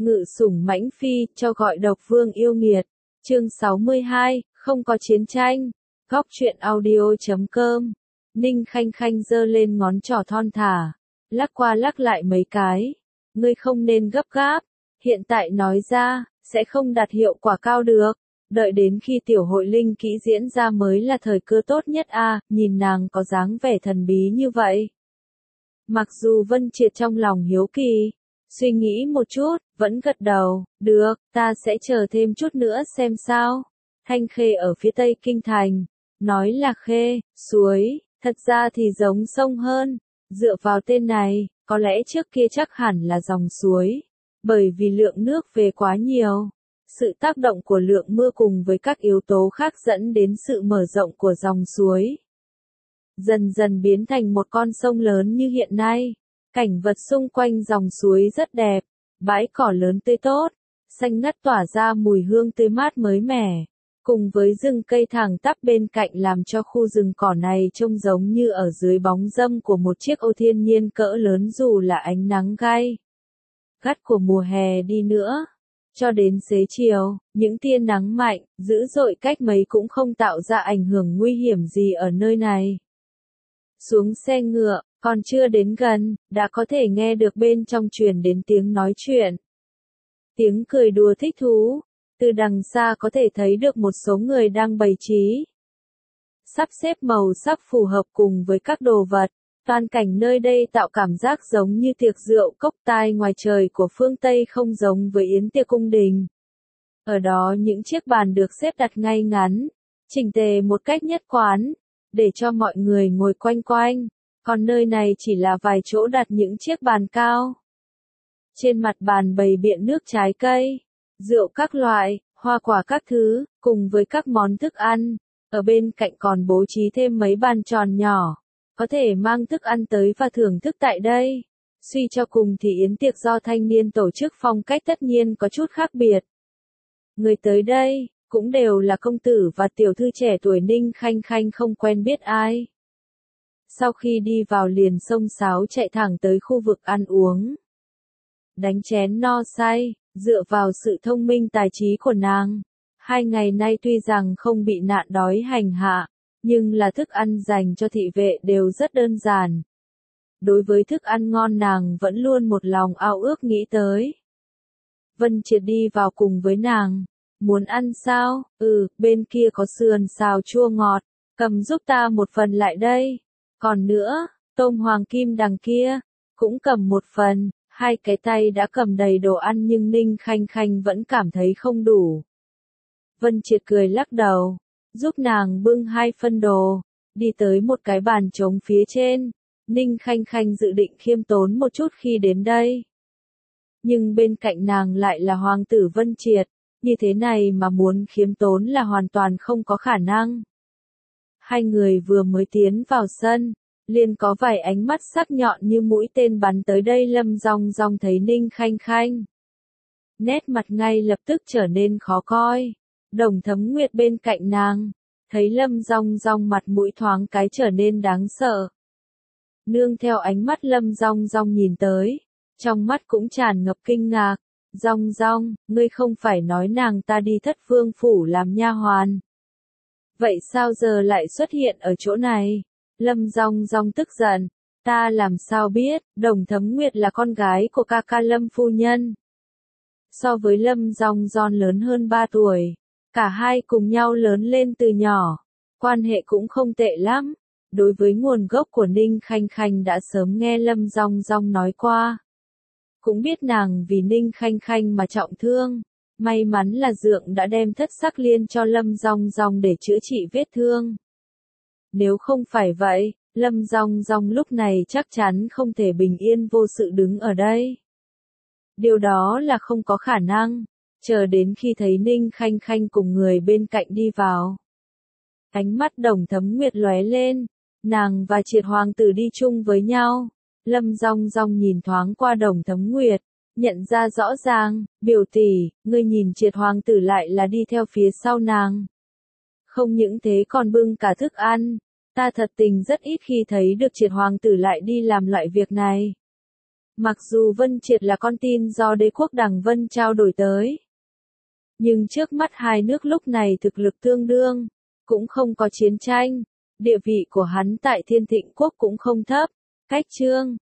Ngự sủng mãnh phi, cho gọi độc vương yêu nghiệt. Chương 62, không có chiến tranh. Góc truyện audio.com. Ninh Khanh Khanh giơ lên ngón trỏ thon thả, lắc qua lắc lại mấy cái. Ngươi không nên gấp gáp, hiện tại nói ra, sẽ không đạt hiệu quả cao được. Đợi đến khi tiểu hội linh kỹ diễn ra mới là thời cơ tốt nhất a. Nhìn nàng có dáng vẻ thần bí như vậy. Mặc dù Vân Triệt trong lòng hiếu kỳ, suy nghĩ một chút, vẫn gật đầu, được, ta sẽ chờ thêm chút nữa xem sao. Thanh Khê ở phía tây kinh thành, nói là khê, suối, thật ra thì giống sông hơn. Dựa vào tên này, có lẽ trước kia chắc hẳn là dòng suối, bởi vì lượng nước về quá nhiều. Sự tác động của lượng mưa cùng với các yếu tố khác dẫn đến sự mở rộng của dòng suối, dần dần biến thành một con sông lớn như hiện nay. Cảnh vật xung quanh dòng suối rất đẹp, bãi cỏ lớn tươi tốt, xanh ngắt tỏa ra mùi hương tươi mát mới mẻ, cùng với rừng cây thẳng tắp bên cạnh làm cho khu rừng cỏ này trông giống như ở dưới bóng râm của một chiếc ô thiên nhiên cỡ lớn dù là ánh nắng gay gắt của mùa hè đi nữa. Cho đến xế chiều, những tia nắng mạnh, dữ dội cách mấy cũng không tạo ra ảnh hưởng nguy hiểm gì ở nơi này. Xuống xe ngựa, còn chưa đến gần, đã có thể nghe được bên trong truyền đến tiếng nói chuyện. Tiếng cười đùa thích thú, từ đằng xa có thể thấy được một số người đang bày trí, sắp xếp màu sắc phù hợp cùng với các đồ vật. Toàn cảnh nơi đây tạo cảm giác giống như tiệc rượu cốc tai ngoài trời của phương Tây, không giống với yến tiệc cung đình. Ở đó những chiếc bàn được xếp đặt ngay ngắn, chỉnh tề một cách nhất quán, để cho mọi người ngồi quanh quanh, còn nơi này chỉ là vài chỗ đặt những chiếc bàn cao. Trên mặt bàn bày biện nước trái cây, rượu các loại, hoa quả các thứ, cùng với các món thức ăn. Ở bên cạnh còn bố trí thêm mấy bàn tròn nhỏ, có thể mang thức ăn tới và thưởng thức tại đây. Suy cho cùng thì yến tiệc do thanh niên tổ chức phong cách tất nhiên có chút khác biệt. Người tới đây, cũng đều là công tử và tiểu thư trẻ tuổi. Ninh Khanh Khanh không quen biết ai. Sau khi đi vào liền xông xáo chạy thẳng tới khu vực ăn uống. Đánh chén no say, dựa vào sự thông minh tài trí của nàng. 2 ngày nay tuy rằng không bị nạn đói hành hạ, nhưng là thức ăn dành cho thị vệ đều rất đơn giản. Đối với thức ăn ngon nàng vẫn luôn một lòng ao ước nghĩ tới. Vân Triệt đi vào cùng với nàng. Muốn ăn sao? Bên kia có sườn xào chua ngọt, cầm giúp ta một phần lại đây. Còn nữa, tôm hoàng kim đằng kia, cũng cầm một phần. 2 cái tay đã cầm đầy đồ ăn nhưng Ninh Khanh Khanh vẫn cảm thấy không đủ. Vân Triệt cười lắc đầu, giúp nàng bưng 2 phân đồ, đi tới một cái bàn trống phía trên. Ninh Khanh Khanh dự định khiêm tốn một chút khi đến đây. Nhưng bên cạnh nàng lại là hoàng tử Vân Triệt, như thế này mà muốn khiêm tốn là hoàn toàn không có khả năng. 2 người vừa mới tiến vào sân, liền có vài ánh mắt sắc nhọn như mũi tên bắn tới đây. Lâm Dong Dong thấy Ninh Khanh Khanh, nét mặt ngay lập tức trở nên khó coi. Đồng Thấm Nguyệt bên cạnh nàng, thấy Lâm Dong Dong mặt mũi thoáng cái trở nên đáng sợ. Nương theo ánh mắt Lâm Dong Dong nhìn tới, trong mắt cũng tràn ngập kinh ngạc. Dong Dong, ngươi không phải nói nàng ta đi Thất Vương phủ làm nha hoàn? Vậy sao giờ lại xuất hiện ở chỗ này? Lâm Dong Dong tức giận, ta làm sao biết? Đồng Thấm Nguyệt là con gái của ca ca Lâm phu nhân. So với Lâm Dong Dong lớn hơn 3 tuổi. Cả hai cùng nhau lớn lên từ nhỏ, quan hệ cũng không tệ lắm. Đối với nguồn gốc của Ninh Khanh Khanh đã sớm nghe Lâm Dong Dong nói qua. Cũng biết nàng vì Ninh Khanh Khanh mà trọng thương. May mắn là dượng đã đem thất sắc liên cho Lâm Dong Dong để chữa trị vết thương. Nếu không phải vậy, Lâm Dong Dong lúc này chắc chắn không thể bình yên vô sự đứng ở đây. Điều đó là không có khả năng. Chờ đến khi thấy Ninh Khanh Khanh cùng người bên cạnh đi vào, ánh mắt Đồng Thấm Nguyệt lóe lên. Nàng và Triệt hoàng tử đi chung với nhau. Lâm Dong Dong nhìn thoáng qua Đồng Thấm Nguyệt, nhận ra rõ ràng, biểu tỷ, ngươi nhìn Triệt hoàng tử lại là đi theo phía sau nàng. Không những thế còn bưng cả thức ăn. Ta thật tình rất ít khi thấy được Triệt hoàng tử lại đi làm loại việc này. Mặc dù Vân Triệt là con tin do đế quốc Đằng Vân trao đổi tới, nhưng trước mắt hai nước lúc này thực lực tương đương, cũng không có chiến tranh, địa vị của hắn tại Thiên Thịnh quốc cũng không thấp. Cách Chương